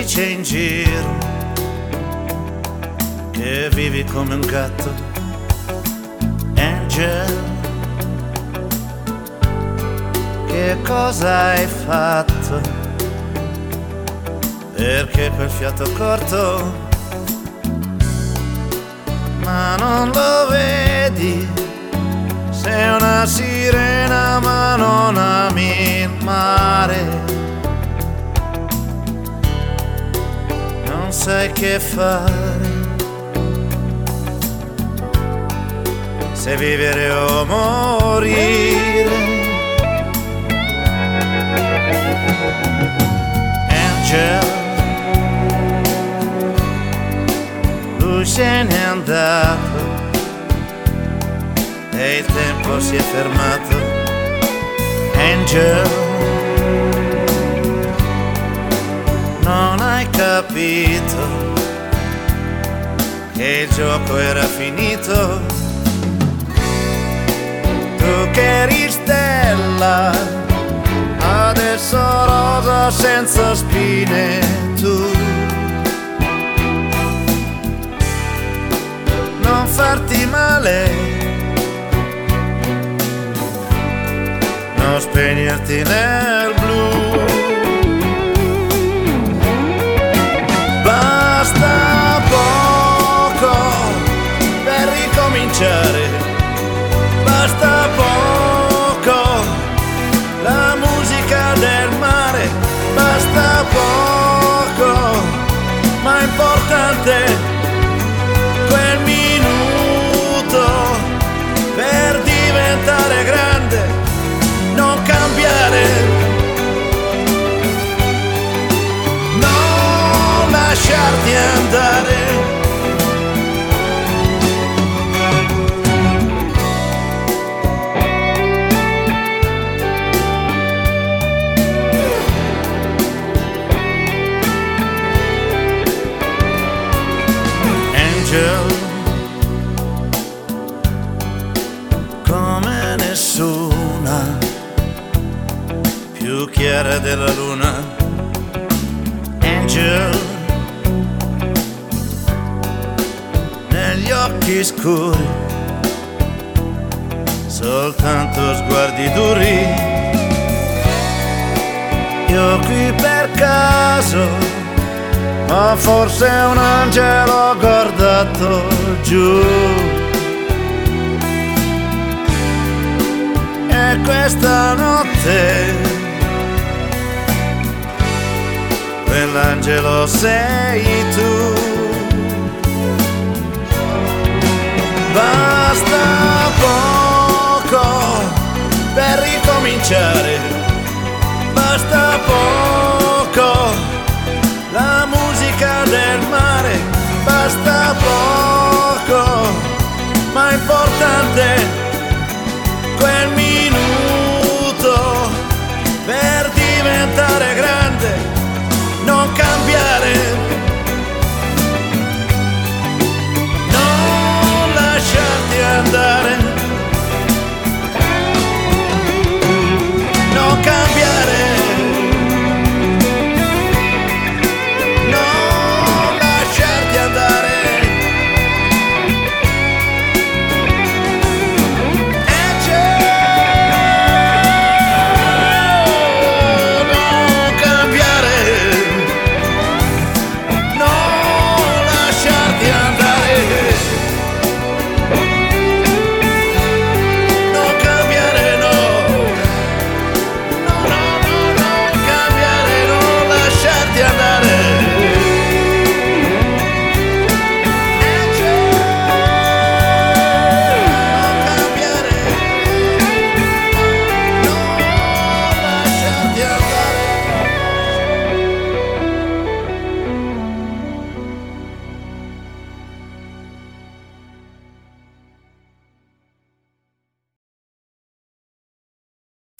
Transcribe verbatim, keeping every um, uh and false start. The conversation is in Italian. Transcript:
dice in giro che vivi come un gatto. Angel, che cosa hai fatto? Perché quel fiato corto? Ma non lo vedi? Sei una sirena ma non ami il mare. Non sai che fare, se vivere o morire. Angel, lui se n'è andato e il tempo si è fermato. Angel, non hai capito che il gioco era finito. Tu che eri stella, adesso rosa senza spine. Tu non farti male, non spegnerti nel blu. Basta poco per ricominciare. Basta poco, la musica del mare. Basta poco, ma è importante quel minuto per diventare grande. Non cambiare, non lasciarti andare. Come nessuna, più chiara della luna. Angel, negli occhi scuri, soltanto sguardi duri. Io qui per caso, ma forse un angelo ho guardato giù. E questa notte quell'angelo sei tu. Basta poco per ricominciare. Basta poco